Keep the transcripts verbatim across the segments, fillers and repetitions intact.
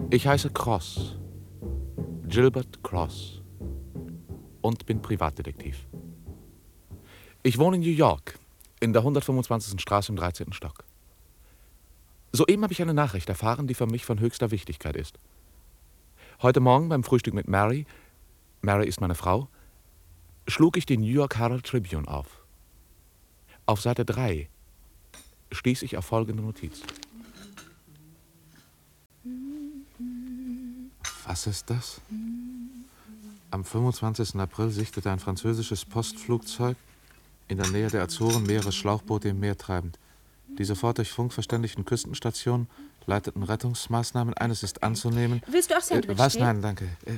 Ich heiße Cross, Gilbert Cross, und bin Privatdetektiv. Ich wohne in New York, in der hundertfünfundzwanzigsten Straße im dreizehnten Stock. Soeben habe ich eine Nachricht erfahren, die für mich von höchster Wichtigkeit ist. Heute Morgen beim Frühstück mit Mary, Mary ist meine Frau, schlug ich die New York Herald Tribune auf. Auf Seite drei stieß ich auf folgende Notiz. Was ist das? Am fünfundzwanzigsten April sichtete ein französisches Postflugzeug in der Nähe der Azoren mehrere Schlauchboote im Meer treibend. Die sofort durch Funk verständigten Küstenstationen leiteten Rettungsmaßnahmen ein. Es ist anzunehmen... Willst du auch Sandwich äh, Was? stehen? Nein, danke. Äh,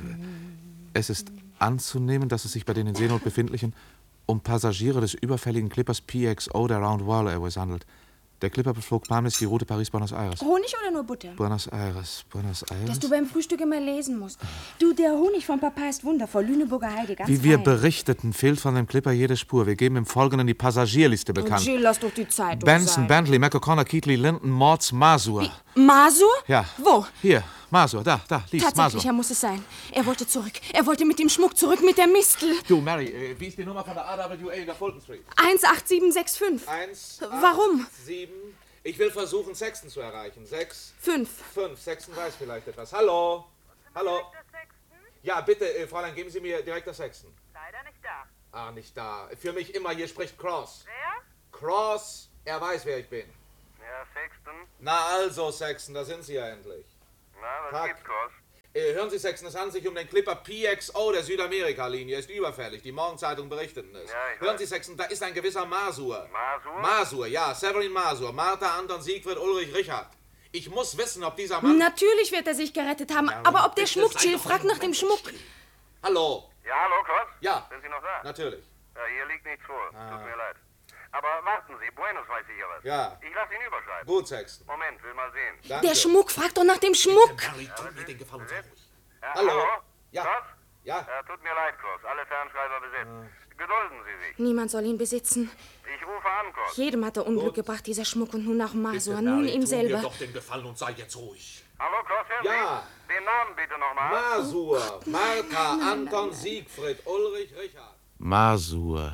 es ist anzunehmen, dass es sich bei den in Seenot befindlichen um Passagiere des überfälligen Clippers P X O der Round World Airways handelt. Der Clipper beflog planmäßig die Route Paris-Buenos Aires. Honig oder nur Butter? Buenos Aires, Buenos Aires. Dass du beim Frühstück immer lesen musst. Du, der Honig von Papa ist wundervoll. Lüneburger Heide, ganz Wie wir fein. berichteten, fehlt von dem Clipper jede Spur. Wir geben im Folgenden die Passagierliste bekannt. Jill, lass doch die Zeitung Benson, sein. Bentley, McO'Connor, Keatley, Linton, Mords, Masur. Wie? Masur? Ja. Wo? Hier, Masur, da, da, lies, Tatsächlich, Masur. er muss es sein. Er wollte zurück. Er wollte mit dem Schmuck zurück, mit der Mistel. Du, Mary, äh, wie ist die Nummer von der A W A in der Fulton Street? eins acht sieben sechs fünf. Eins, Warum? acht, sieben. Ich will versuchen, Sexton zu erreichen. Sechs. Fünf. Fünf. Sexton weiß vielleicht etwas. Hallo? Hallo? Ja, bitte, äh, Fräulein, geben Sie mir Direktor Sexton. Leider nicht da. Ah, nicht da. Für mich immer, hier spricht Cross. Wer? Cross, er weiß, wer ich bin. Ja, Sexton. Na also, Sexton, da sind Sie ja endlich. Na, was Tag. gibt's, Cross? Äh, hören Sie, Sexton, es handelt sich um den Clipper P X O der Südamerika-Linie. Er ist überfällig. Die Morgenzeitung berichteten es. Ja, ich hören weiß. Sie, Sexton, da ist ein gewisser Masur. Masur? Masur, ja, Severin Masur. Martha, Anton, Siegfried, Ulrich, Richard. Ich muss wissen, ob dieser Mann... Natürlich wird er sich gerettet haben. Ja, aber ob der bitte, Schmuck, sei Jill, doch frag ein nach dem Mensch. Schmuck. Hallo? Ja, hallo, Cross? Ja. Sind Sie noch da? Natürlich. Ja, hier liegt nichts vor. Ah. Tut mir leid. Aber warten Sie, Buenos weiß sicher was. Ja. Ich lasse ihn überschreiben. Gut, Sexton. Moment, will mal sehen. Danke. Der Schmuck, frag doch nach dem Schmuck. Mary, tut mir den Gefallen, sei ruhig. Ja, Hallo? hallo? Ja. Cross? Ja. Ja, tut mir leid, Cross. Alle Fernschreiber besetzt. Gedulden Sie sich. Niemand soll ihn besitzen. Ich rufe an, Cross. Jedem hat er Unglück Gut. gebracht, dieser Schmuck, und nun auch Masur. Bitte, Nun Mary, ihm tu selber. mir doch den Gefallen und sei jetzt ruhig. Hallo, Cross, hören Ja. Sie? Den Namen bitte nochmal. Masur, Martha, Anton, Siegfried, Ulrich, Richard. Masur.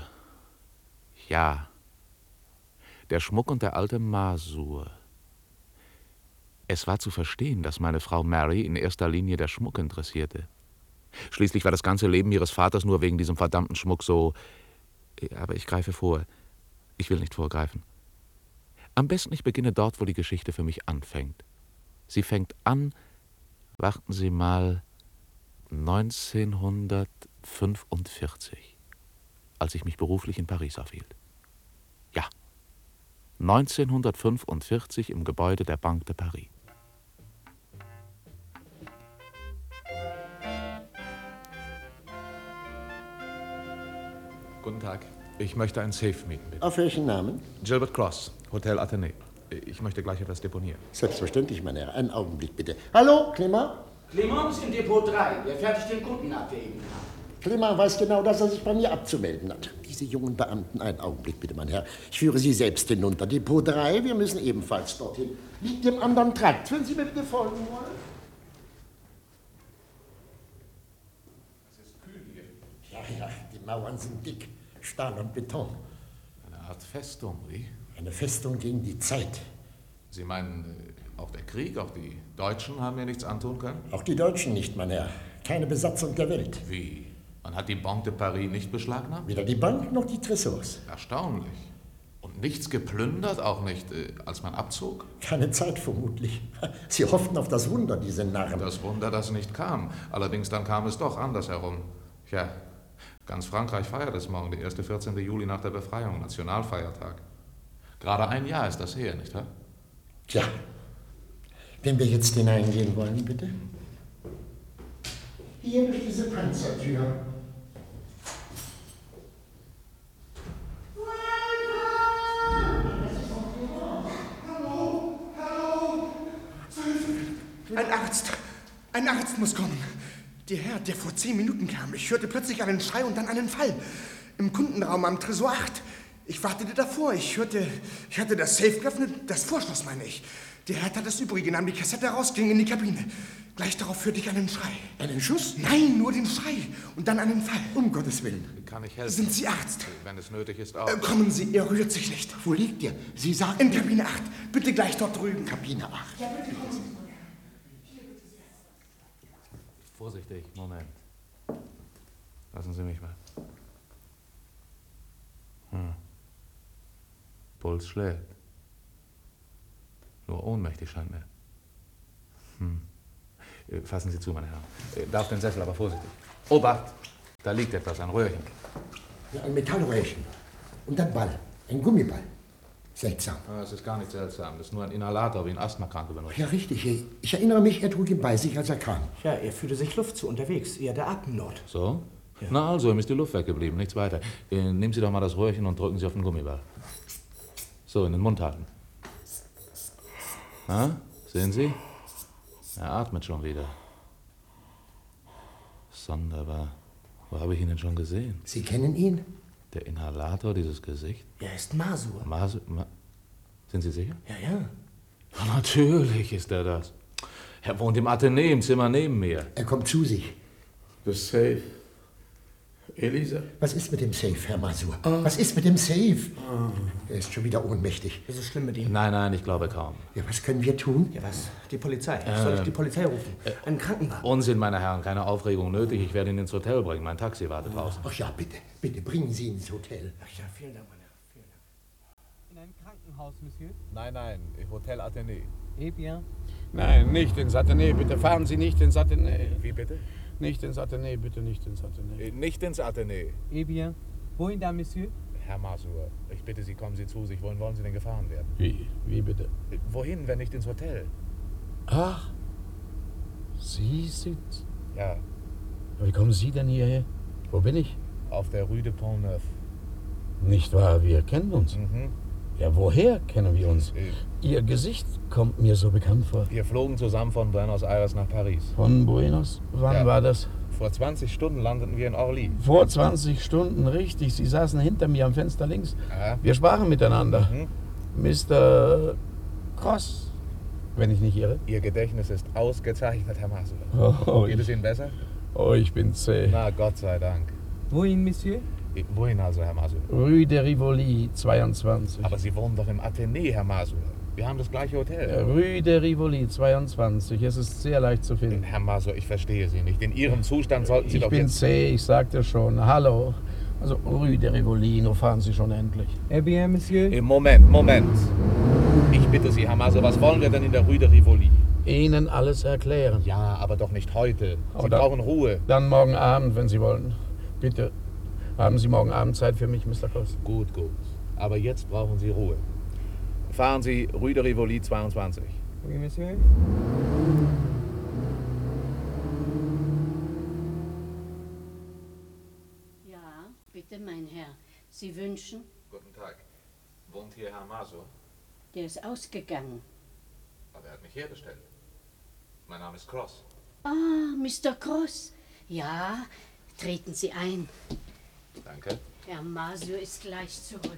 Ja. Der Schmuck und der alte Masur. Es war zu verstehen, dass meine Frau Mary in erster Linie der Schmuck interessierte. Schließlich war das ganze Leben ihres Vaters nur wegen diesem verdammten Schmuck so... Aber ich greife vor. Ich will nicht vorgreifen. Am besten ich beginne dort, wo die Geschichte für mich anfängt. Sie fängt an, warten Sie mal, neunzehnhundertfünfundvierzig, als ich mich beruflich in Paris aufhielt. Ja, neunzehnhundertfünfundvierzig im Gebäude der Banque de Paris. Guten Tag. Ich möchte ein Safe mieten, bitte. Auf welchen Namen? Gilbert Cross, Hotel Athenée. Ich möchte gleich etwas deponieren. Selbstverständlich, mein Herr. Einen Augenblick, bitte. Hallo, Clement? Clement ist in Depot drei, der fertigt den Kunden ab, der eben kam. Clement weiß genau, dass er sich bei mir abzumelden hat. Diese jungen Beamten, einen Augenblick, bitte, mein Herr. Ich führe Sie selbst hinunter. Depot drei, wir müssen ebenfalls dorthin. Liegt im anderen Trakt. Wenn Sie mir bitte folgen wollen. Es ist kühl hier. Ja, ja, die Mauern sind dick. Stahl und Beton. Eine Art Festung, wie? Eine Festung gegen die Zeit. Sie meinen, äh, auch der Krieg, auch die Deutschen haben mir nichts antun können? Auch die Deutschen nicht, mein Herr. Keine Besatzung der Welt. Wie? Man hat die Banque de Paris nicht beschlagnahmt? Weder die Bank noch die Tresors. Erstaunlich. Und nichts geplündert, auch nicht, äh, als man abzog? Keine Zeit vermutlich. Sie hofften auf das Wunder, diese Narren. Das Wunder, das nicht kam. Allerdings dann kam es doch andersherum. Tja, ganz Frankreich feiert es morgen, der erste vierzehnte Juli nach der Befreiung, Nationalfeiertag. Gerade ein Jahr ist das her, nicht wahr? Tja, wenn wir jetzt hineingehen wollen, bitte. Hier durch diese Panzertür. Ein Arzt! Ein Arzt muss kommen! Der Herr, der vor zehn Minuten kam. Ich hörte plötzlich einen Schrei und dann einen Fall. Im Kundenraum am Tresor acht. Ich wartete davor. Ich hörte, ich hatte das Safe geöffnet, das Vorschloss, meine ich. Der Herr tat das Übrige, nahm die Kassette heraus, ging in die Kabine. Gleich darauf hörte ich einen Schrei. Einen Schuss? Nein, nur den Schrei. Und dann einen Fall. Um Gottes Willen. Kann ich helfen? Sind Sie Arzt? Wenn es nötig ist, auch. Äh, kommen Sie, er rührt sich nicht. Wo liegt er? Sie sagen... In Kabine acht. Bitte gleich dort drüben. Kabine acht. Ja, bitte kommen Sie. Vorsichtig, Moment. Lassen Sie mich mal. Hm. Puls schlägt. Nur ohnmächtig scheint mir. Hm. Fassen Sie zu, meine Herren. Darf den Sessel, aber vorsichtig. Obacht! Da liegt etwas, ein Röhrchen. Ja, ein Metallröhrchen. Und ein Ball. Ein Gummiball. Seltsam. Ah, es ist gar nicht seltsam. Das ist nur ein Inhalator, wie ein Asthmakranke benutzt. Ja, richtig. Ich erinnere mich, er trug ihn bei sich, als er kam. Ja, er fühlte sich Luft zu unterwegs. Eher der Atemnot. So? Ja. Na also, ihm ist die Luft weggeblieben, nichts weiter. Äh, nehmen Sie doch mal das Röhrchen und drücken Sie auf den Gummiball. So, in den Mund halten. Na, sehen Sie? Er atmet schon wieder. Sonderbar. Wo habe ich ihn denn schon gesehen? Sie kennen ihn? Der Inhalator, dieses Gesicht? Er ist Masur. Masur? Ma Sind Sie sicher? Ja, ja. Ja, natürlich ist er das. Er wohnt im Athenäum, im Zimmer neben mir. Er kommt zu sich. Das Safe. Elisa? Was ist mit dem Safe, Herr Masur? Oh. Was ist mit dem Safe? Oh. Er ist schon wieder ohnmächtig. Ist es schlimm mit ihm? Nein, nein, ich glaube kaum. Ja, was können wir tun? Ja, was? Die Polizei. Äh, Soll ich die Polizei rufen? Äh, Einen Krankenwagen? Unsinn, meine Herren, keine Aufregung nötig. Ich werde ihn ins Hotel bringen. Mein Taxi wartet oh. draußen. Ach ja, bitte, bitte, bringen Sie ihn ins Hotel. Ach ja, vielen Dank, meine Herren. Vielen Dank. In einem Krankenhaus, Monsieur? Nein, nein, Hotel Athénée. Eh bien. Nein, nicht ins Athénée, bitte. Fahren Sie nicht ins Athénée. Wie bitte? Nicht ins Athénée, bitte nicht ins Athénée. Nicht ins Athénée. Eh bien. Wohin da, Monsieur? Herr Masur, ich bitte Sie, kommen Sie zu sich. Wohin wollen Sie denn gefahren werden? Wie? Wie bitte? Wohin, wenn nicht ins Hotel? Ach, Sie sind... Ja. Wie kommen Sie denn hierher? Wo bin ich? Auf der Rue de Pont-Neuf. Nicht wahr, wir kennen uns. Mhm. Ja, woher kennen wir uns? Äh. Ihr Gesicht kommt mir so bekannt vor. Wir flogen zusammen von Buenos Aires nach Paris. Von Buenos? Wann ja. war das? Vor zwanzig Stunden landeten wir in Orly. Vor zwanzig Stunden, richtig. Sie saßen hinter mir am Fenster links. Aha. Wir sprachen miteinander. Mhm. Mister Cross, wenn ich nicht irre. Ihr Gedächtnis ist ausgezeichnet, Herr Masur. Oh, Geht ich, es Ihnen besser? Oh, ich bin zäh. Na, Gott sei Dank. Wohin, Monsieur? Wohin also, Herr Masur? Rue de Rivoli, zweiundzwanzig. Aber Sie wohnen doch im Athénée, Herr Masur. Wir haben das gleiche Hotel. Ja, Rue de Rivoli, zweiundzwanzig. Es ist sehr leicht zu finden. Herr Masur, ich verstehe Sie nicht. In Ihrem Zustand sollten Sie ich doch bin jetzt... zäh, ich sagte schon. Hallo. Also Rue de Rivoli, nur fahren Sie schon endlich. Eh bien, Monsieur? Moment, Moment. Ich bitte Sie, Herr Masur, was wollen wir denn in der Rue de Rivoli? Ihnen alles erklären. Ja, aber doch nicht heute. Sie Aber brauchen Ruhe. Dann morgen Abend, wenn Sie wollen. Bitte, haben Sie morgen Abend Zeit für mich, Mister Cross? Gut, gut. Aber jetzt brauchen Sie Ruhe. Fahren Sie Rue de Rivoli zweiundzwanzig. Oui, Monsieur? Ja, bitte, mein Herr. Sie wünschen? Guten Tag. Wohnt hier Herr Masur? Der ist ausgegangen. Aber er hat mich herbestellt. Mein Name ist Cross. Ah, Mister Cross. Ja, treten Sie ein. Danke. Herr Masur ist gleich zurück.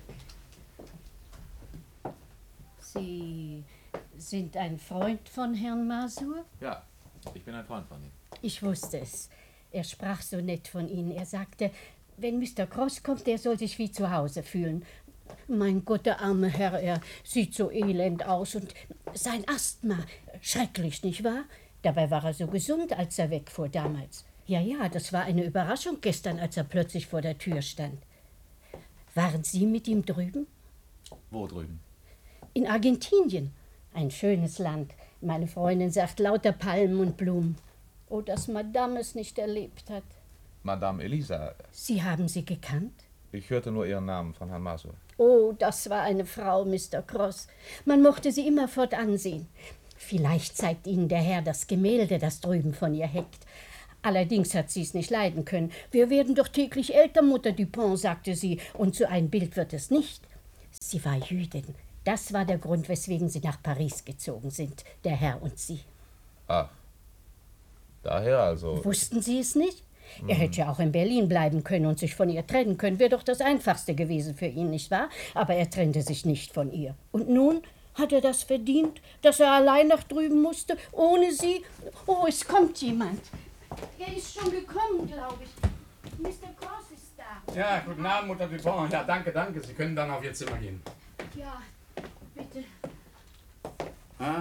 Sie sind ein Freund von Herrn Masur? Ja, ich bin ein Freund von ihm. Ich wusste es. Er sprach so nett von Ihnen. Er sagte, wenn Mister Cross kommt, der soll sich wie zu Hause fühlen. Mein Gott, der arme Herr, er sieht so elend aus und sein Asthma, schrecklich, nicht wahr? Dabei war er so gesund, als er wegfuhr damals. Ja, ja, das war eine Überraschung gestern, als er plötzlich vor der Tür stand. Waren Sie mit ihm drüben? Wo drüben? In Argentinien. Ein schönes Land. Meine Freundin sagt lauter Palmen und Blumen. Oh, dass Madame es nicht erlebt hat. Madame Elisa. Sie haben sie gekannt? Ich hörte nur Ihren Namen von Herrn Masur. Oh, das war eine Frau, Mister Cross. Man mochte sie immerfort ansehen. Vielleicht zeigt Ihnen der Herr das Gemälde, das drüben von ihr hängt. Allerdings hat sie es nicht leiden können. Wir werden doch täglich älter, Mutter Dupont, sagte sie, und so ein Bild wird es nicht. Sie war Jüdin. Das war der Grund, weswegen sie nach Paris gezogen sind, der Herr und sie. Ach, daher also... Wussten Sie es nicht? Er hätte ja auch in Berlin bleiben können und sich von ihr trennen können. Wäre doch das Einfachste gewesen für ihn, nicht wahr? Aber er trennte sich nicht von ihr. Und nun hat er das verdient, dass er allein nach drüben musste, ohne sie? Oh, es kommt jemand. Er ist schon gekommen, glaube ich. Mister Cross ist da. Ja, guten Abend, Mutter Dupont. Ja, danke, danke. Sie können dann auf Ihr Zimmer gehen. Ja, bitte. Ah,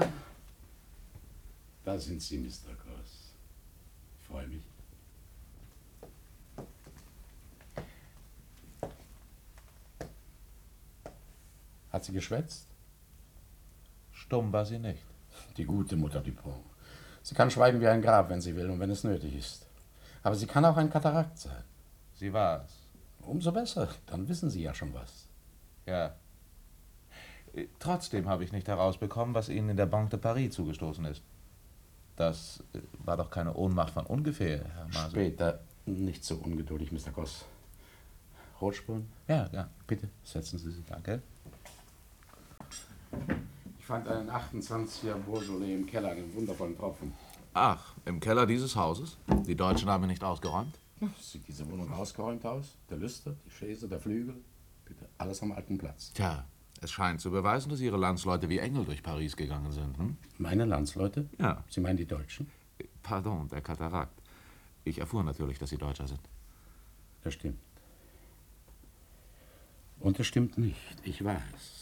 da sind Sie, Mister Cross. Ich freue mich. Hat sie geschwätzt? Stumm war sie nicht. Die gute Mutter Dupont. Sie kann schweigen wie ein Grab, wenn sie will und wenn es nötig ist. Aber sie kann auch ein Katarakt sein. Sie war es. Umso besser, dann wissen Sie ja schon was. Ja. Trotzdem habe ich nicht herausbekommen, was Ihnen in der Banque de Paris zugestoßen ist. Das war doch keine Ohnmacht von ungefähr, Herr Masur. Später, nicht so ungeduldig, Mister Cross. Rotspuren? Ja, ja, bitte, setzen Sie sich, danke. Ich fand einen achtundzwanziger Beaujolais im Keller, einen wundervollen Tropfen. Ach, im Keller dieses Hauses? Die Deutschen haben ihn nicht ausgeräumt? Sieht diese Wohnung ausgeräumt aus? Der Lüster, die Chaise, der Flügel? Bitte, alles am alten Platz. Tja, es scheint zu beweisen, dass Ihre Landsleute wie Engel durch Paris gegangen sind. Hm? Meine Landsleute? Ja. Sie meinen die Deutschen? Pardon, der Katarakt. Ich erfuhr natürlich, dass Sie Deutscher sind. Das stimmt. Und das stimmt nicht, ich weiß.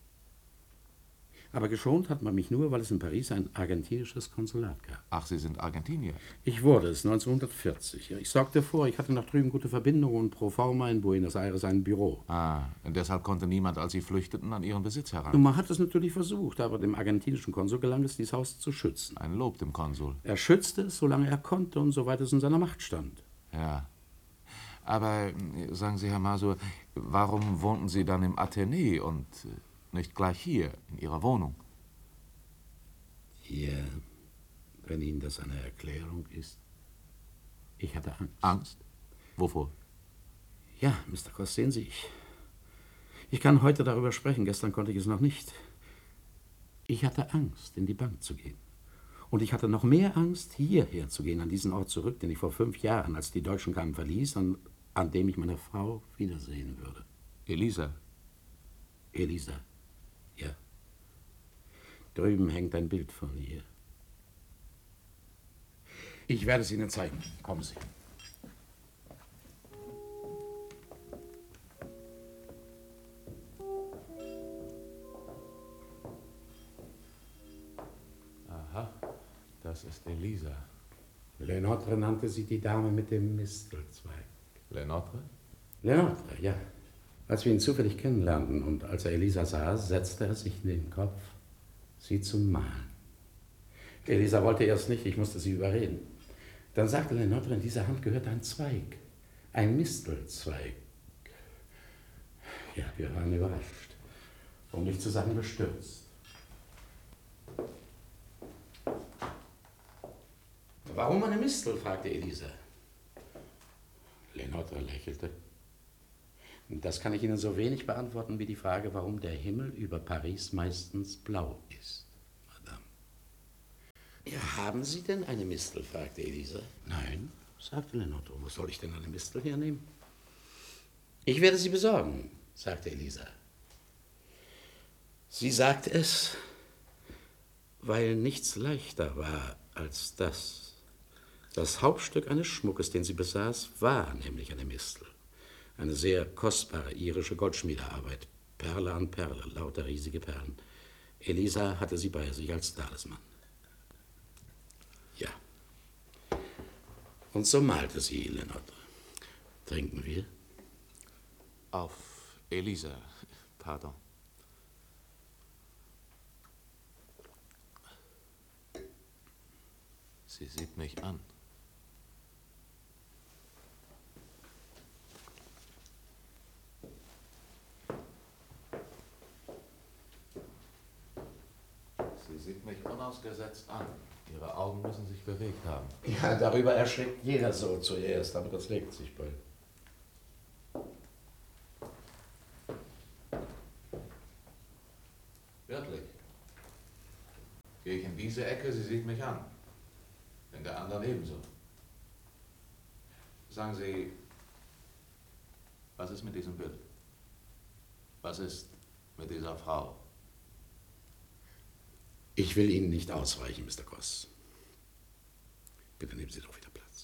Aber geschont hat man mich nur, weil es in Paris ein argentinisches Konsulat gab. Ach, Sie sind Argentinier? Ich wurde es neunzehnhundertvierzig. Ich sorgte vor, ich hatte nach drüben gute Verbindungen und pro forma in Buenos Aires ein Büro. Ah, und deshalb konnte niemand, als Sie flüchteten, an Ihren Besitz heran. Und man hat es natürlich versucht, aber dem argentinischen Konsul gelang es, dieses Haus zu schützen. Ein Lob dem Konsul. Er schützte es, solange er konnte und soweit es in seiner Macht stand. Ja. Aber, sagen Sie, Herr Masur, warum wohnten Sie dann im Athenée und nicht gleich hier, in Ihrer Wohnung? Hier, wenn Ihnen das eine Erklärung ist. Ich hatte Angst. Angst? Wovor? Ja, Mister Cross, sehen Sie, ich, ich kann heute darüber sprechen, gestern konnte ich es noch nicht. Ich hatte Angst, in die Bank zu gehen. Und ich hatte noch mehr Angst, hierher zu gehen, an diesen Ort zurück, den ich vor fünf Jahren, als die Deutschen kamen, verließ, an, an dem ich meine Frau wiedersehen würde. Elisa? Elisa, ja. Drüben hängt ein Bild von ihr. Ich werde es Ihnen zeigen. Kommen Sie. Aha, das ist Elisa. Lenotre nannte sie die Dame mit dem Mistelzweig. Lenotre? Lenotre, ja. Als wir ihn zufällig kennenlernten und als er Elisa sah, setzte er sich in den Kopf, sie zu malen. Elisa wollte erst nicht, ich musste sie überreden. Dann sagte Lenotre, in dieser Hand gehört ein Zweig, ein Mistelzweig. Ja, wir waren überrascht, um nicht zu sagen bestürzt. Warum eine Mistel? Fragte Elisa. Lenotre lächelte. Das kann ich Ihnen so wenig beantworten wie die Frage, warum der Himmel über Paris meistens blau ist, Madame. Ja, haben Sie denn eine Mistel? Fragte Elisa. Nein, sagte Lenotre. Wo soll ich denn eine Mistel hernehmen? Ich werde sie besorgen, sagte Elisa. Sie sagt es, weil nichts leichter war als das. Das Hauptstück eines Schmuckes, den sie besaß, war nämlich eine Mistel. Eine sehr kostbare irische Goldschmiedearbeit. Perle an Perle, lauter riesige Perlen. Elisa hatte sie bei sich als Talisman. Ja. Und so malte sie Lenotre. Trinken wir? Auf Elisa, pardon. Sie sieht mich an. Sie sieht mich unausgesetzt an. Ihre Augen müssen sich bewegt haben. Ja, darüber erschreckt jeder so zuerst, aber das legt sich bald. Wirklich. Gehe ich in diese Ecke, sie sieht mich an. In der anderen ebenso. Sagen Sie, was ist mit diesem Bild? Was ist mit dieser Frau? Ich will Ihnen nicht ausweichen, Mister Cross. Bitte nehmen Sie doch wieder Platz.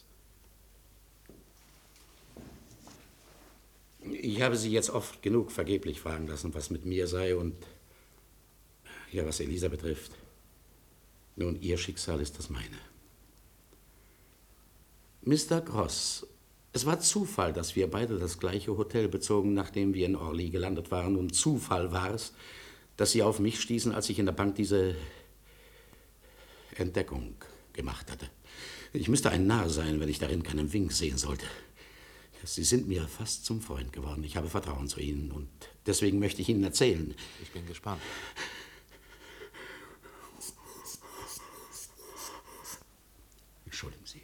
Ich habe Sie jetzt oft genug vergeblich fragen lassen, was mit mir sei und ja, was Elisa betrifft. Nun, Ihr Schicksal ist das meine. Mister Cross, es war Zufall, dass wir beide das gleiche Hotel bezogen, nachdem wir in Orly gelandet waren. Und Zufall war es, dass Sie auf mich stießen, als ich in der Bank diese Entdeckung gemacht hatte. Ich müsste ein Narr sein, wenn ich darin keinen Wink sehen sollte. Sie sind mir fast zum Freund geworden. Ich habe Vertrauen zu Ihnen und deswegen möchte ich Ihnen erzählen. Ich bin gespannt. Entschuldigen Sie.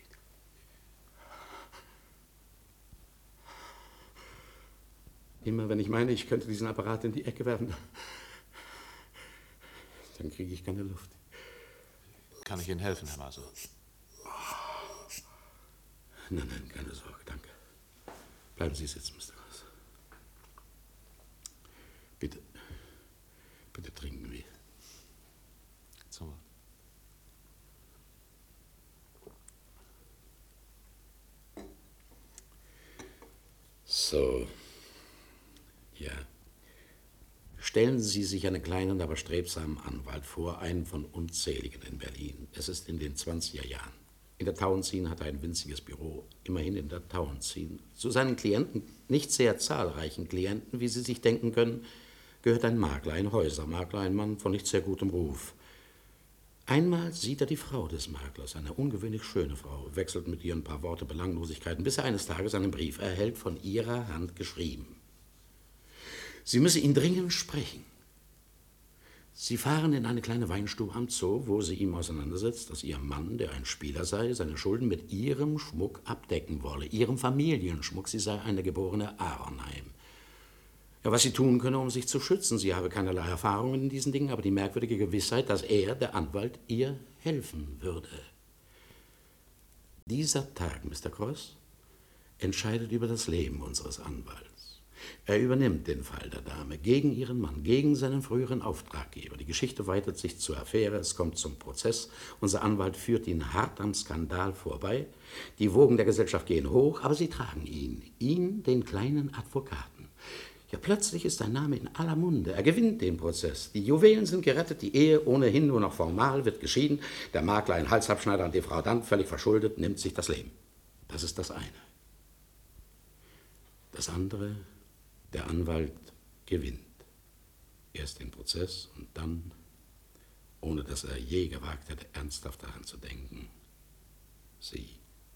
Immer wenn ich meine, ich könnte diesen Apparat in die Ecke werfen, dann kriege ich keine Luft. Kann ich Ihnen helfen, Herr Masur? Nein, nein, keine Sorge, danke. Bleiben Sie sitzen, Mister Cross. Bitte, bitte trinken wir. Zum Wohl. So, ja. Stellen Sie sich einen kleinen, aber strebsamen Anwalt vor, einen von unzähligen in Berlin. Es ist in den zwanziger Jahren. In der Tauentzien hat er ein winziges Büro, immerhin in der Tauentzien. Zu seinen Klienten, nicht sehr zahlreichen Klienten, wie Sie sich denken können, gehört ein Makler, ein Häusermakler, ein Mann von nicht sehr gutem Ruf. Einmal sieht er die Frau des Maklers, eine ungewöhnlich schöne Frau, wechselt mit ihr ein paar Worte Belanglosigkeiten, bis er eines Tages einen Brief erhält, von ihrer Hand geschrieben. Sie müsse ihn dringend sprechen. Sie fahren in eine kleine Weinstube am Zoo, wo sie ihm auseinandersetzt, dass ihr Mann, der ein Spieler sei, seine Schulden mit ihrem Schmuck abdecken wolle, ihrem Familienschmuck. Sie sei eine geborene Aronheim. Ja, was sie tun könne, um sich zu schützen. Sie habe keinerlei Erfahrungen in diesen Dingen, aber die merkwürdige Gewissheit, dass er, der Anwalt, ihr helfen würde. Dieser Tag, Mister Cross, entscheidet über das Leben unseres Anwalts. Er übernimmt den Fall der Dame gegen ihren Mann, gegen seinen früheren Auftraggeber. Die Geschichte weitet sich zur Affäre, es kommt zum Prozess. Unser Anwalt führt ihn hart am Skandal vorbei. Die Wogen der Gesellschaft gehen hoch, aber sie tragen ihn, ihn, den kleinen Advokaten. Ja, plötzlich ist sein Name in aller Munde. Er gewinnt den Prozess. Die Juwelen sind gerettet, die Ehe ohnehin nur noch formal wird geschieden. Der Makler, ein Halsabschneider, und die Frau dann, völlig verschuldet, nimmt sich das Leben. Das ist das eine. Das andere: der Anwalt gewinnt. Erst den Prozess und dann, ohne dass er je gewagt hätte, ernsthaft daran zu denken, sie.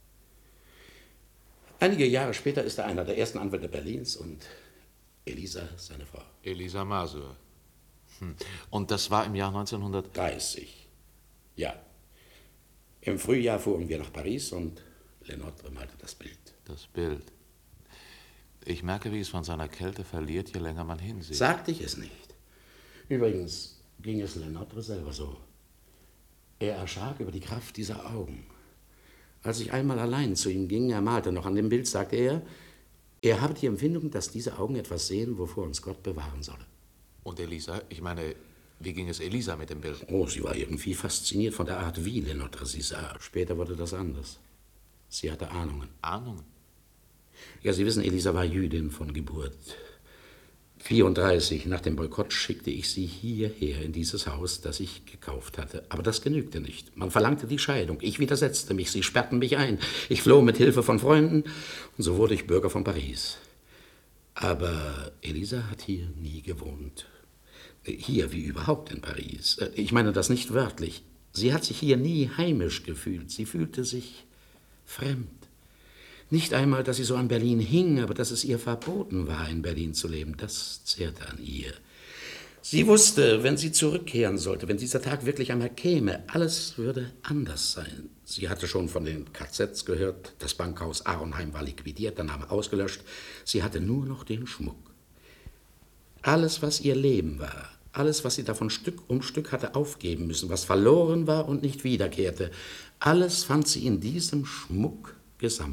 Einige Jahre später ist er einer der ersten Anwälte Berlins und Elisa seine Frau. Elisa Masur. Hm. Und das war im Jahr neunzehnhundertdreißig. Ja. Im Frühjahr fuhren wir nach Paris und Lenotre malte das Bild. Das Bild. Ich merke, wie es von seiner Kälte verliert, je länger man hinsieht. Sagte ich es nicht. Übrigens ging es Lenotre selber so. Er erschrak über die Kraft dieser Augen. Als ich einmal allein zu ihm ging, er malte noch an dem Bild, sagte er, er habe die Empfindung, dass diese Augen etwas sehen, wovor uns Gott bewahren solle. Und Elisa, ich meine, wie ging es Elisa mit dem Bild? Oh, sie war irgendwie fasziniert von der Art, wie Lenotre sie sah. Später wurde das anders. Sie hatte Ahnungen. Ahnungen? Ja, Sie wissen, Elisa war Jüdin von Geburt. vierunddreißig, nach dem Boykott schickte ich sie hierher in dieses Haus, das ich gekauft hatte. Aber das genügte nicht. Man verlangte die Scheidung. Ich widersetzte mich. Sie sperrten mich ein. Ich floh mit Hilfe von Freunden und so wurde ich Bürger von Paris. Aber Elisa hat hier nie gewohnt. Hier wie überhaupt in Paris. Ich meine das nicht wörtlich. Sie hat sich hier nie heimisch gefühlt. Sie fühlte sich fremd. Nicht einmal, dass sie so an Berlin hing, aber dass es ihr verboten war, in Berlin zu leben, das zehrte an ihr. Sie wusste, wenn sie zurückkehren sollte, wenn dieser Tag wirklich einmal käme, alles würde anders sein. Sie hatte schon von den K Zs gehört, das Bankhaus Aronheim war liquidiert, der Name ausgelöscht. Sie hatte nur noch den Schmuck. Alles, was ihr Leben war, alles, was sie davon Stück um Stück hatte aufgeben müssen, was verloren war und nicht wiederkehrte, alles fand sie in diesem Schmuck gesammelt.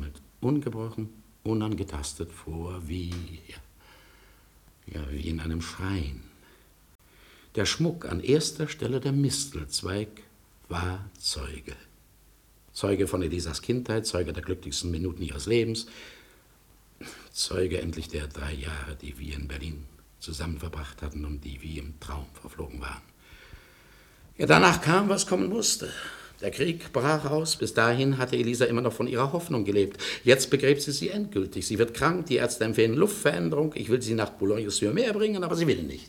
ungebrochen, unangetastet vor, wie, ja, wie in einem Schrein. Der Schmuck an erster Stelle, der Mistelzweig, war Zeuge. Zeuge von Elisas Kindheit, Zeuge der glücklichsten Minuten ihres Lebens, Zeuge endlich der drei Jahre, die wir in Berlin zusammen verbracht hatten und die wie im Traum verflogen waren. Ja, danach kam, was kommen musste. Der Krieg brach aus. Bis dahin hatte Elisa immer noch von ihrer Hoffnung gelebt. Jetzt begräbt sie sie endgültig. Sie wird krank, die Ärzte empfehlen Luftveränderung. Ich will sie nach Boulogne-sur-Mer bringen, aber sie will nicht.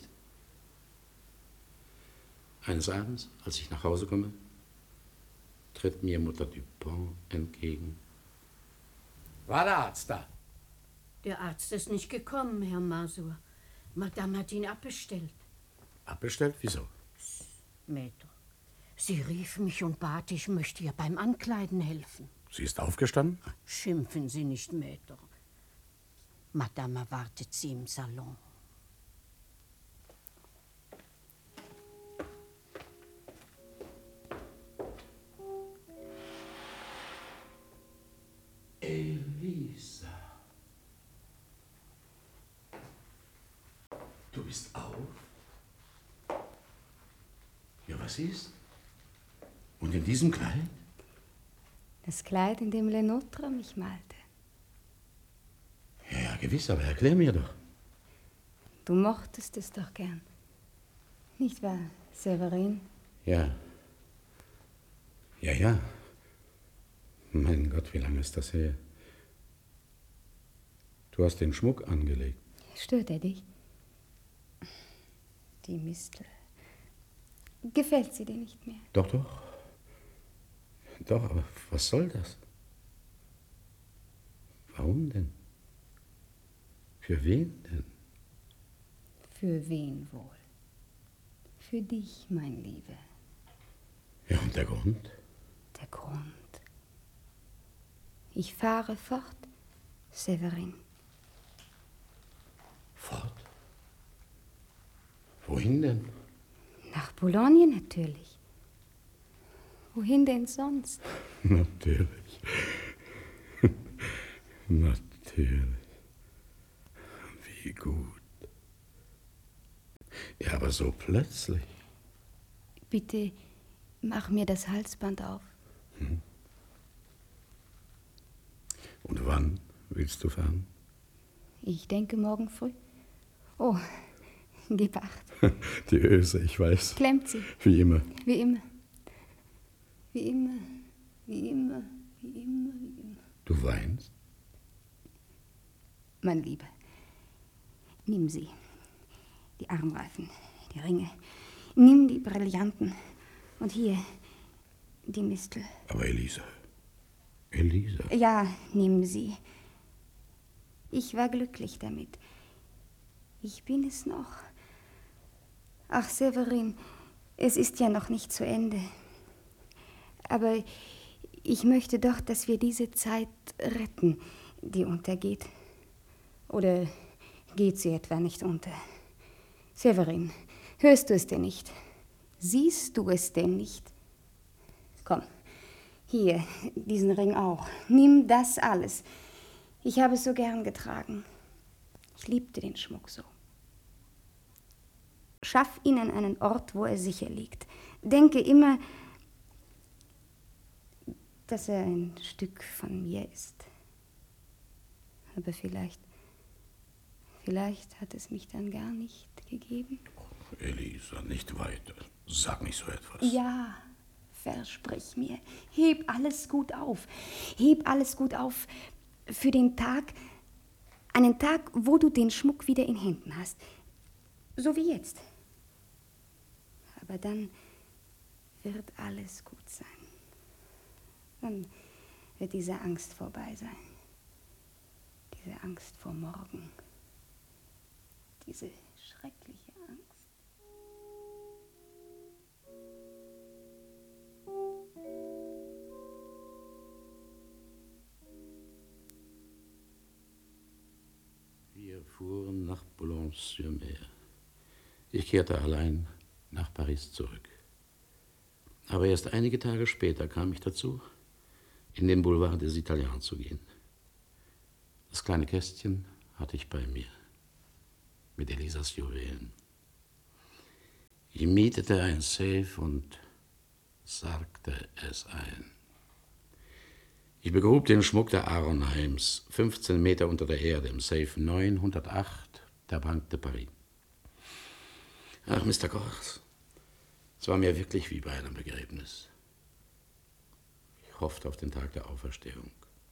Eines Abends, als ich nach Hause komme, tritt mir Mutter Dupont entgegen. War der Arzt da? Der Arzt ist nicht gekommen, Herr Masur. Madame hat ihn abbestellt. Abbestellt? Wieso? Maître, sie rief mich und bat, ich möchte ihr beim Ankleiden helfen. Sie ist aufgestanden? Schimpfen Sie nicht, Maître. Madame erwartet Sie im Salon. Elisa. Du bist auf? Ja, was ist? Und in diesem Kleid? Das Kleid, in dem Lenôtre mich malte. Ja, ja, gewiss, aber erklär mir doch. Du mochtest es doch gern. Nicht wahr, Severin? Ja. Ja, ja. Mein Gott, wie lange ist das her? Du hast den Schmuck angelegt. Stört er dich? Die Mistel. Gefällt sie dir nicht mehr? Doch, doch. Doch, aber was soll das? Warum denn? Für wen denn? Für wen wohl? Für dich, mein Lieber. Ja, und der Grund? Der Grund. Ich fahre fort, Severin. Fort? Wohin denn? Nach Boulogne natürlich. Wohin denn sonst? Natürlich. Natürlich. Wie gut. Ja, aber so plötzlich. Bitte mach mir das Halsband auf. Hm. Und wann willst du fahren? Ich denke morgen früh. Oh, gib acht. Die Öse, ich weiß. Klemmt sie. Wie immer. Wie immer. Wie immer. Wie immer. Wie immer. Wie immer. Du weinst? Mein Lieber, nimm sie. Die Armreifen, die Ringe. Nimm die Brillanten. Und hier, die Mistel. Aber Elisa. Elisa. Ja, nimm sie. Ich war glücklich damit. Ich bin es noch. Ach, Severin, es ist ja noch nicht zu Ende. Aber ich möchte doch, dass wir diese Zeit retten, die untergeht. Oder geht sie etwa nicht unter? Severin, hörst du es denn nicht? Siehst du es denn nicht? Komm, hier, diesen Ring auch. Nimm das alles. Ich habe es so gern getragen. Ich liebte den Schmuck so. Schaff ihn an einen Ort, wo er sicher liegt. Denke immer, dass er ein Stück von mir ist. Aber vielleicht, vielleicht hat es mich dann gar nicht gegeben. Oh, Elisa, nicht weiter. Sag nicht so etwas. Ja, versprich mir. Heb alles gut auf. Heb alles gut auf für den Tag, einen Tag, wo du den Schmuck wieder in Händen hast. So wie jetzt. Aber dann wird alles gut sein. Dann wird diese Angst vorbei sein. Diese Angst vor morgen. Diese schreckliche Angst. Wir fuhren nach Boulogne-sur-Mer. Ich kehrte allein nach Paris zurück. Aber erst einige Tage später kam ich dazu, in den Boulevard des Italiens zu gehen. Das kleine Kästchen hatte ich bei mir, mit Elisas Juwelen. Ich mietete ein Safe und sargte es ein. Ich begrub den Schmuck der Aronheims, fünfzehn Meter unter der Erde, im Safe neunhundertacht der Banque de Paris. Ach, Mister Gross, es war mir wirklich wie bei einem Begräbnis. Ich hoffte auf den Tag der Auferstehung.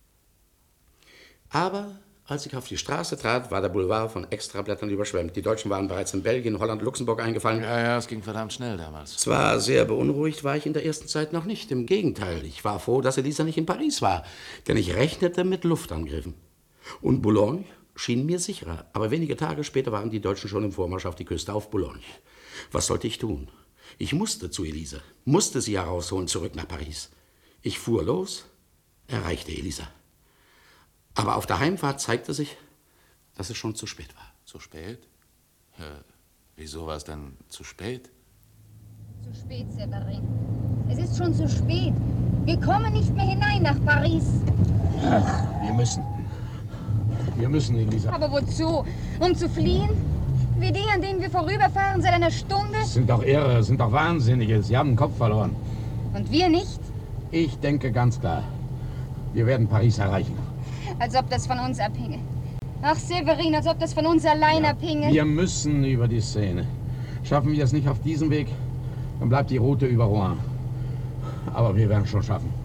Aber als ich auf die Straße trat, war der Boulevard von Extrablättern überschwemmt. Die Deutschen waren bereits in Belgien, Holland, Luxemburg eingefallen. Ja, ja, es ging verdammt schnell damals. Zwar sehr beunruhigt war ich in der ersten Zeit noch nicht. Im Gegenteil, ich war froh, dass Elisa nicht in Paris war. Denn ich rechnete mit Luftangriffen. Und Boulogne schien mir sicherer. Aber wenige Tage später waren die Deutschen schon im Vormarsch auf die Küste, auf Boulogne. Was sollte ich tun? Ich musste zu Elisa, musste sie herausholen, zurück nach Paris. Ich fuhr los, erreichte Elisa. Aber auf der Heimfahrt zeigte sich, dass es schon zu spät war. Zu spät? Ja, wieso war es dann zu spät? Zu spät, Severin. Es ist schon zu spät. Wir kommen nicht mehr hinein nach Paris. Ach, wir müssen. Wir müssen, Elisa. Aber wozu? Um zu fliehen? Wie die, an denen wir vorüberfahren seit einer Stunde? Das sind doch Irre, das sind doch Wahnsinnige. Sie haben den Kopf verloren. Und wir nicht? Ich denke ganz klar, wir werden Paris erreichen. Als ob das von uns abhinge. Ach, Severin, als ob das von uns allein Ja, abhinge. wir müssen über die Seine. Schaffen wir es nicht auf diesem Weg, dann bleibt die Route über Rouen. Aber wir werden es schon schaffen.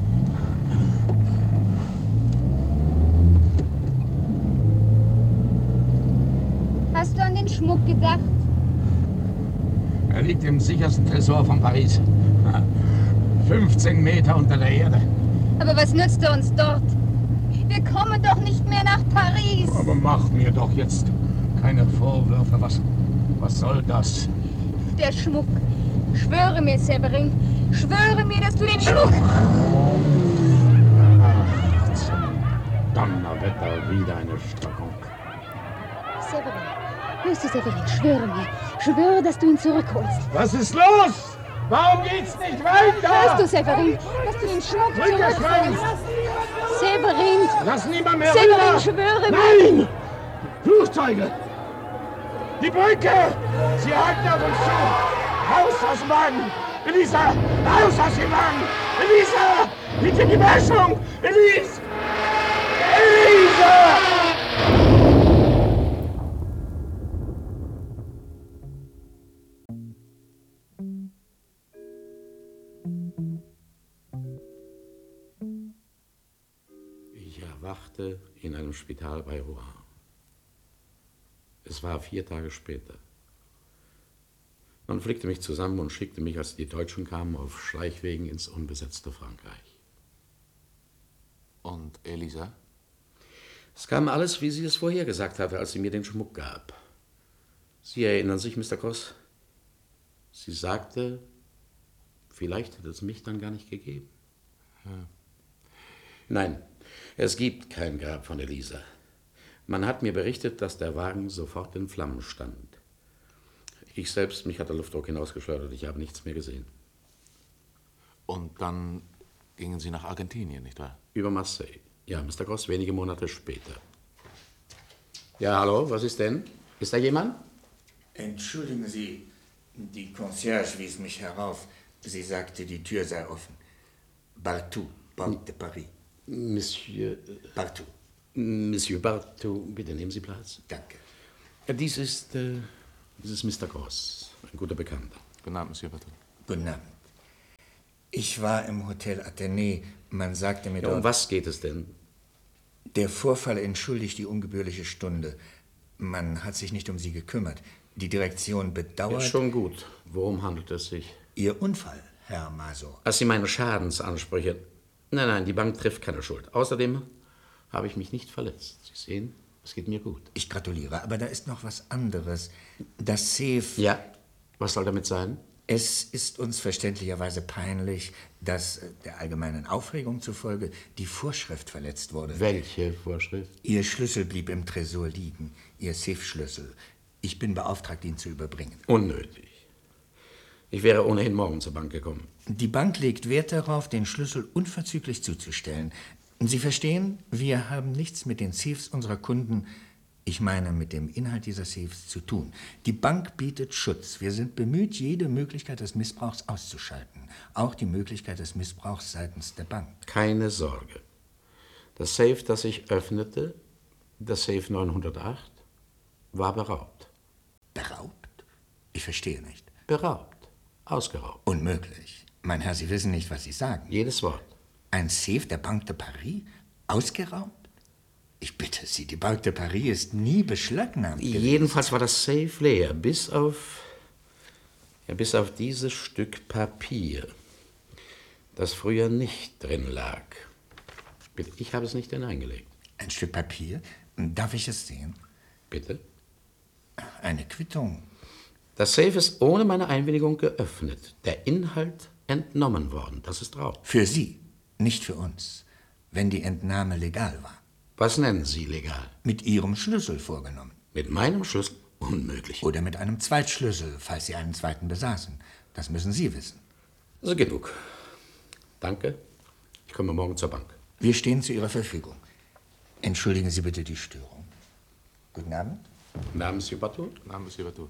Hast du an den Schmuck gedacht? Er liegt im sichersten Tresor von Paris. fünfzehn Meter unter der Erde. Aber was nützt er uns dort? Wir kommen doch nicht mehr nach Paris. Aber mach mir doch jetzt keine Vorwürfe. Was, was soll das? Der Schmuck. Schwöre mir, Severin. Schwöre mir, dass du den Schmuck... Ach, zum Donnerwetter, wieder eine Stockung. Severin. Hörst du, Severin? Schwöre mir. Schwöre, dass du ihn zurückholst. Was ist los? Warum geht's nicht weiter? Hörst du, Severin? Dass du den Schmuck zurückholst. Severin! Lass niemand mehr Severin, rüber! schwöre mir! Nein! Flugzeuge! Die Brücke! Sie halten auf uns zu! Raus aus dem Wagen! Elisa! Raus aus dem Wagen! Elisa! Bitte die Böschung! Elisa! Elisa! Ich erwachte in einem Spital bei Rouen. Es war vier Tage später. Man flickte mich zusammen und schickte mich, als die Deutschen kamen, auf Schleichwegen ins unbesetzte Frankreich. Und Elisa? Es kam alles, wie sie es vorhergesagt hatte, als sie mir den Schmuck gab. Sie erinnern sich, Mister Cross? Sie sagte, vielleicht hätte es mich dann gar nicht gegeben. Ja. Nein, es gibt kein Grab von Elisa. Man hat mir berichtet, dass der Wagen sofort in Flammen stand. Ich selbst, mich hat der Luftdruck hinausgeschleudert, ich habe nichts mehr gesehen. Und dann gingen Sie nach Argentinien, nicht wahr? Über Marseille. Ja, Mister Gross, wenige Monate später. Ja, hallo, was ist denn? Ist da jemand? Entschuldigen Sie, die Concierge wies mich herauf. Sie sagte, die Tür sei offen. Bartou, Banque de Paris. Monsieur... Bartou. Monsieur Bartou, bitte nehmen Sie Platz. Danke. Dies ist, äh, dies ist Mister Gross, ein guter Bekannter. Guten Abend, Monsieur Bartou. Guten Abend. Ich war im Hotel Athénée. Man sagte mir Ja, dort... um was geht es denn? Der Vorfall entschuldigt die ungebührliche Stunde. Man hat sich nicht um Sie gekümmert. Die Direktion bedauert... Ja, schon gut. Worum handelt es sich? Ihr Unfall, Herr Masur. Als Sie meine Schadensansprüche... Nein, nein, die Bank trifft keine Schuld. Außerdem habe ich mich nicht verletzt. Sie sehen, es geht mir gut. Ich gratuliere, aber da ist noch was anderes. Das Safe... Ja, was soll damit sein? Es ist uns verständlicherweise peinlich, dass der allgemeinen Aufregung zufolge die Vorschrift verletzt wurde. Welche Vorschrift? Ihr Schlüssel blieb im Tresor liegen, Ihr Safe-Schlüssel. Ich bin beauftragt, ihn zu überbringen. Unnötig. Ich wäre ohnehin morgen zur Bank gekommen. Die Bank legt Wert darauf, den Schlüssel unverzüglich zuzustellen. Sie verstehen, wir haben nichts mit den Safes unserer Kunden, ich meine mit dem Inhalt dieser Safes, zu tun. Die Bank bietet Schutz. Wir sind bemüht, jede Möglichkeit des Missbrauchs auszuschalten. Auch die Möglichkeit des Missbrauchs seitens der Bank. Keine Sorge. Das Safe, das ich öffnete, das Safe neunhundertacht, war beraubt. Beraubt? Ich verstehe nicht. Beraubt. Ausgeraubt. Unmöglich. Mein Herr, Sie wissen nicht, was Sie sagen. Jedes Wort. Ein Safe der Banque de Paris? Ausgeraubt? Ich bitte Sie, die Banque de Paris ist nie beschlagnahmt gewesen. Jedenfalls war das Safe leer, bis auf, ja, bis auf dieses Stück Papier, das früher nicht drin lag. Ich habe es nicht hineingelegt. Ein Stück Papier? Darf ich es sehen? Bitte? Eine Quittung. Das Safe ist ohne meine Einwilligung geöffnet. Der Inhalt entnommen worden. Das ist Raub. Für Sie, nicht für uns. Wenn die Entnahme legal war. Was nennen Sie legal? Mit Ihrem Schlüssel vorgenommen. Mit meinem Schlüssel? Unmöglich. Oder mit einem Zweitschlüssel, falls Sie einen zweiten besaßen. Das müssen Sie wissen. Also genug. Danke. Ich komme morgen zur Bank. Wir stehen zu Ihrer Verfügung. Entschuldigen Sie bitte die Störung. Guten Abend. Guten Abend, Monsieur Bateau. Guten Abend, Monsieur Bateau.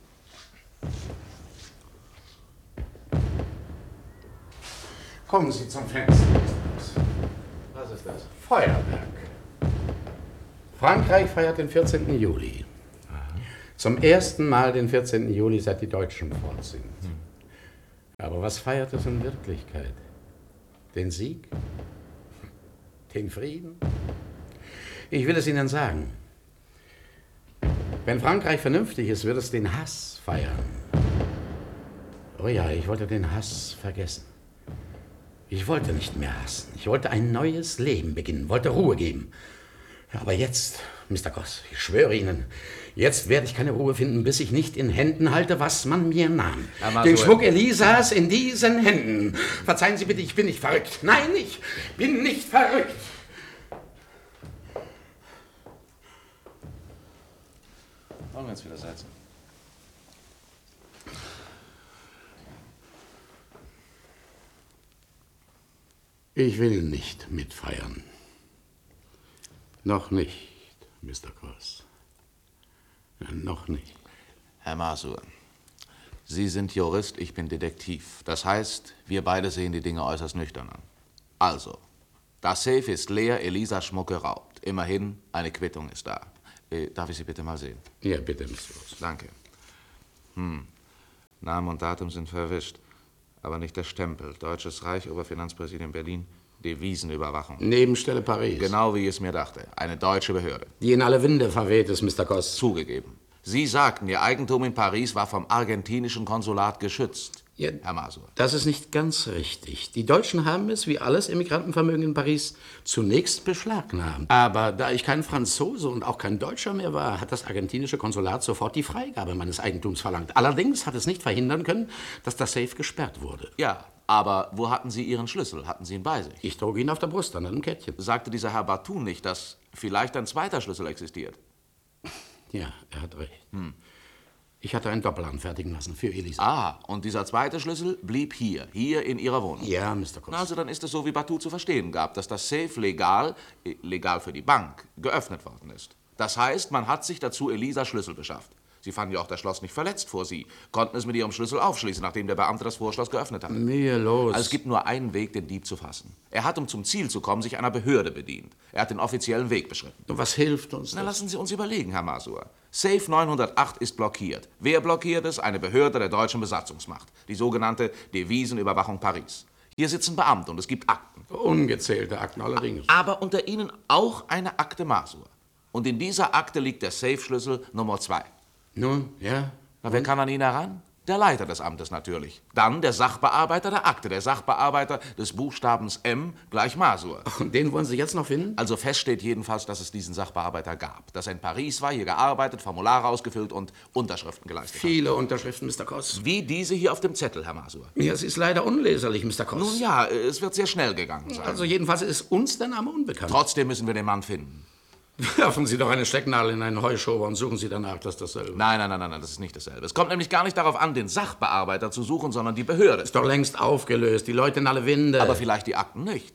Kommen Sie zum Fenster. Was ist das? Feuerwerk. Frankreich feiert den vierzehnten Juli. Zum ersten Mal den vierzehnten Juli, seit die Deutschen fort sind. Aber was feiert es in Wirklichkeit? Den Sieg? Den Frieden? Ich will es Ihnen sagen. Wenn Frankreich vernünftig ist, wird es den Hass feiern. Oh ja, ich wollte den Hass vergessen. Ich wollte nicht mehr hassen. Ich wollte ein neues Leben beginnen, wollte Ruhe geben. Aber jetzt, Mister Goss, ich schwöre Ihnen, jetzt werde ich keine Ruhe finden, bis ich nicht in Händen halte, was man mir nahm. Den Schmuck Elisas in diesen Händen. Verzeihen Sie bitte, ich bin nicht verrückt. Nein, ich bin nicht verrückt. Wollen wir uns wieder setzen? Ich will nicht mitfeiern. Noch nicht, Mister Goss. Ja, noch nicht. Herr Masur, Sie sind Jurist, ich bin Detektiv. Das heißt, wir beide sehen die Dinge äußerst nüchtern an. Also, das Safe ist leer, Elisas Schmuck geraubt. Immerhin, eine Quittung ist da. Äh, darf ich Sie bitte mal sehen? Ja, bitte, Mister Goss. Danke. Hm. Name und Datum sind verwischt. Aber nicht der Stempel. Deutsches Reich, Oberfinanzpräsidium Berlin, Devisenüberwachung. Nebenstelle Paris. Genau wie ich es mir dachte. Eine deutsche Behörde. Die in alle Winde verweht ist, Mister Goss. Zugegeben. Sie sagten, Ihr Eigentum in Paris war vom argentinischen Konsulat geschützt. Ja, Herr Masur. Das ist nicht ganz richtig. Die Deutschen haben es, wie alles Immigrantenvermögen in Paris, zunächst beschlagnahmt. Aber da ich kein Franzose und auch kein Deutscher mehr war, hat das argentinische Konsulat sofort die Freigabe meines Eigentums verlangt. Allerdings hat es nicht verhindern können, dass das Safe gesperrt wurde. Ja, aber wo hatten Sie Ihren Schlüssel? Hatten Sie ihn bei sich? Ich trug ihn auf der Brust an einem Kettchen. Sagte dieser Herr Batou nicht, dass vielleicht ein zweiter Schlüssel existiert? Ja, er hat recht. Hm. Ich hatte einen Doppel anfertigen lassen für Elisa. Ah, und dieser zweite Schlüssel blieb hier, hier in Ihrer Wohnung? Ja, Mister Goss. Also dann ist es so, wie Batou zu verstehen gab, dass das Safe legal, äh, legal für die Bank, geöffnet worden ist. Das heißt, man hat sich dazu Elisas Schlüssel beschafft. Sie fanden ja auch das Schloss nicht verletzt vor Sie, konnten es mit Ihrem Schlüssel aufschließen, nachdem der Beamte das Vorschloss geöffnet hatte. Mühelos. Also es gibt nur einen Weg, den Dieb zu fassen. Er hat, um zum Ziel zu kommen, sich einer Behörde bedient. Er hat den offiziellen Weg beschritten. Und was hilft uns Na, das? lassen Sie uns überlegen, Herr Masur. Safe neunhundertacht ist blockiert. Wer blockiert es? Eine Behörde der deutschen Besatzungsmacht. Die sogenannte Devisenüberwachung Paris. Hier sitzen Beamte und es gibt Akten. Ungezählte Akten allerdings. Aber unter ihnen auch eine Akte Masur. Und in dieser Akte liegt der Safe-Schlüssel Nummer zwei. Nun, ja. Na, wer kann an ihn heran? Der Leiter des Amtes natürlich. Dann der Sachbearbeiter der Akte, der Sachbearbeiter des Buchstabens M gleich Masur. Und den wollen Sie jetzt noch finden? Also fest steht jedenfalls, dass es diesen Sachbearbeiter gab. Dass er in Paris war, hier gearbeitet, Formulare ausgefüllt und Unterschriften geleistet Viele hat. Unterschriften, Mister Goss. Wie diese hier auf dem Zettel, Herr Masur. Ja, es ist leider unleserlich, Mister Goss. Nun ja, es wird sehr schnell gegangen sein. Also jedenfalls ist uns der Name unbekannt. Trotzdem müssen wir den Mann finden. Werfen Sie doch eine Stecknadel in einen Heuschober und suchen Sie danach, das ist dasselbe. Nein, nein, nein, nein, das ist nicht dasselbe. Es kommt nämlich gar nicht darauf an, den Sachbearbeiter zu suchen, sondern die Behörde. Ist doch längst aufgelöst, die Leute in alle Winde. Aber vielleicht die Akten nicht.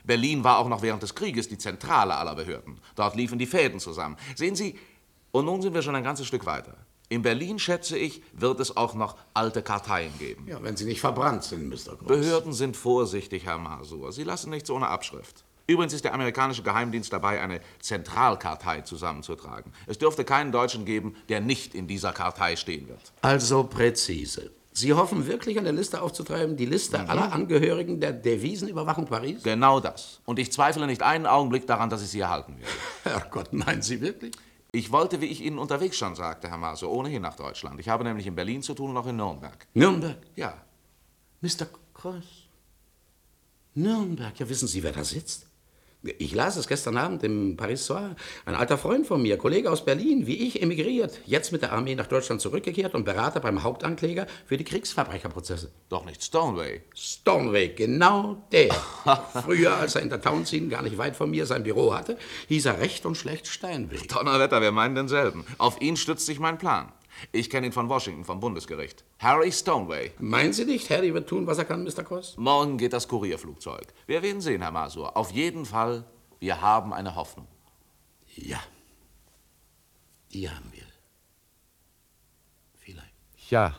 Berlin war auch noch während des Krieges die Zentrale aller Behörden. Dort liefen die Fäden zusammen. Sehen Sie, und nun sind wir schon ein ganzes Stück weiter. In Berlin, schätze ich, wird es auch noch alte Karteien geben. Ja, wenn sie nicht verbrannt sind, Mister Gross. Behörden sind vorsichtig, Herr Masur. Sie lassen nichts ohne Abschrift. Übrigens ist der amerikanische Geheimdienst dabei, eine Zentralkartei zusammenzutragen. Es dürfte keinen Deutschen geben, der nicht in dieser Kartei stehen wird. Also präzise. Sie hoffen wirklich, eine Liste aufzutreiben, die Liste mhm. aller Angehörigen der Devisenüberwachung Paris? Genau das. Und ich zweifle nicht einen Augenblick daran, dass ich sie erhalten werde. Herrgott, meinen Sie wirklich? Ich wollte, wie ich Ihnen unterwegs schon sagte, Herr Masur, ohnehin nach Deutschland. Ich habe nämlich in Berlin zu tun und auch in Nürnberg. Nürnberg? Ja. Mister Cross? Nürnberg? Ja, wissen Sie, wer da sitzt? Ich las es gestern Abend im Paris Soir. Ein alter Freund von mir, Kollege aus Berlin, wie ich, emigriert, jetzt mit der Armee nach Deutschland zurückgekehrt und Berater beim Hauptankläger für die Kriegsverbrecherprozesse. Doch nicht Stoneway. Stoneway, genau der. Früher, als er in der Townsend, gar nicht weit von mir, sein Büro hatte, hieß er recht und schlecht Steinweg. Donnerwetter, wir meinen denselben. Auf ihn stützt sich mein Plan. Ich kenne ihn von Washington, vom Bundesgericht. Harry Stoneway. Meinen Sie nicht, Harry wird tun, was er kann, Mister Cross? Morgen geht das Kurierflugzeug. Wir werden sehen, Herr Masur. Auf jeden Fall, wir haben eine Hoffnung. Ja, die haben wir. Vielleicht. Ja,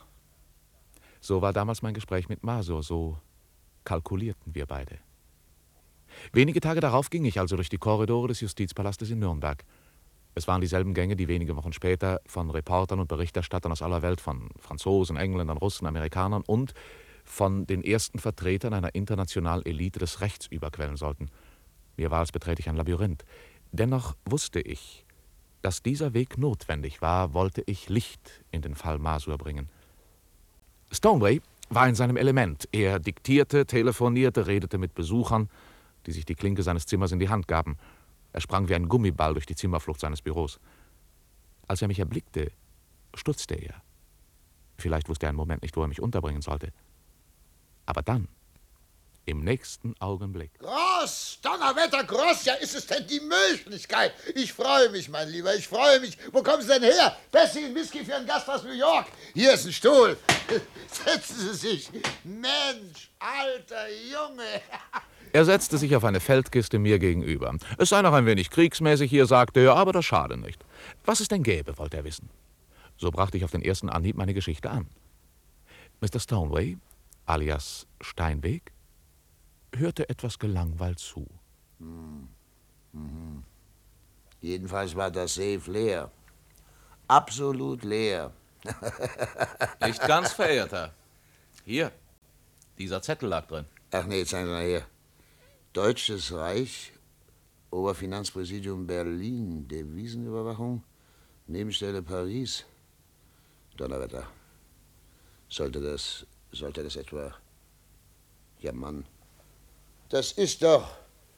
so war damals mein Gespräch mit Masur. So kalkulierten wir beide. Wenige Tage darauf ging ich also durch die Korridore des Justizpalastes in Nürnberg. Es waren dieselben Gänge, die wenige Wochen später von Reportern und Berichterstattern aus aller Welt, von Franzosen, Engländern, Russen, Amerikanern und von den ersten Vertretern einer internationalen Elite des Rechts überquellen sollten. Mir war, als beträte ich ein Labyrinth. Dennoch wusste ich, dass dieser Weg notwendig war, wollte ich Licht in den Fall Masur bringen. Stoneway war in seinem Element. Er diktierte, telefonierte, redete mit Besuchern, die sich die Klinke seines Zimmers in die Hand gaben. Er sprang wie ein Gummiball durch die Zimmerflucht seines Büros. Als er mich erblickte, stutzte er. Vielleicht wusste er einen Moment nicht, wo er mich unterbringen sollte. Aber dann, im nächsten Augenblick... Groß! Donnerwetter, Groß! Ja, ist es denn die Möglichkeit? Ich freue mich, mein Lieber, ich freue mich. Wo kommen Sie denn her? Besten Whisky für einen Gast aus New York. Hier ist ein Stuhl. Setzen Sie sich. Mensch, alter Junge. Er setzte sich auf eine Feldkiste mir gegenüber. Es sei noch ein wenig kriegsmäßig hier, sagte er, aber das schade nicht. Was es denn gäbe, wollte er wissen. So brachte ich auf den ersten Anhieb meine Geschichte an. Mister Stoneway, alias Steinweg, hörte etwas gelangweilt zu. Hm. Mhm. Jedenfalls war das Safe leer. Absolut leer. Nicht ganz, Verehrter. Hier, dieser Zettel lag drin. Ach nee, jetzt sagen Sie mal her. Deutsches Reich, Oberfinanzpräsidium Berlin, Devisenüberwachung, Nebenstelle Paris. Donnerwetter. Sollte das, sollte das etwa... Ja, Mann. Das ist doch,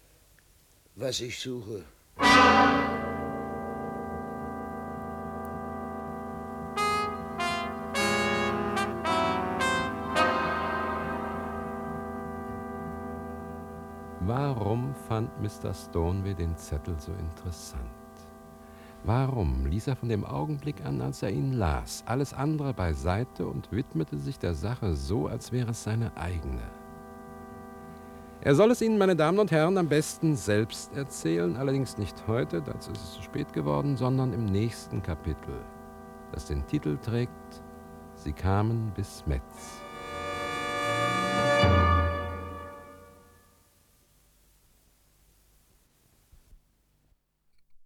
was ich suche. Warum fand Mister Stoneway den Zettel so interessant? Warum ließ er von dem Augenblick an, als er ihn las, alles andere beiseite und widmete sich der Sache so, als wäre es seine eigene? Er soll es Ihnen, meine Damen und Herren, am besten selbst erzählen, allerdings nicht heute, dazu ist es zu spät geworden, sondern im nächsten Kapitel, das den Titel trägt »Sie kamen bis Metz«.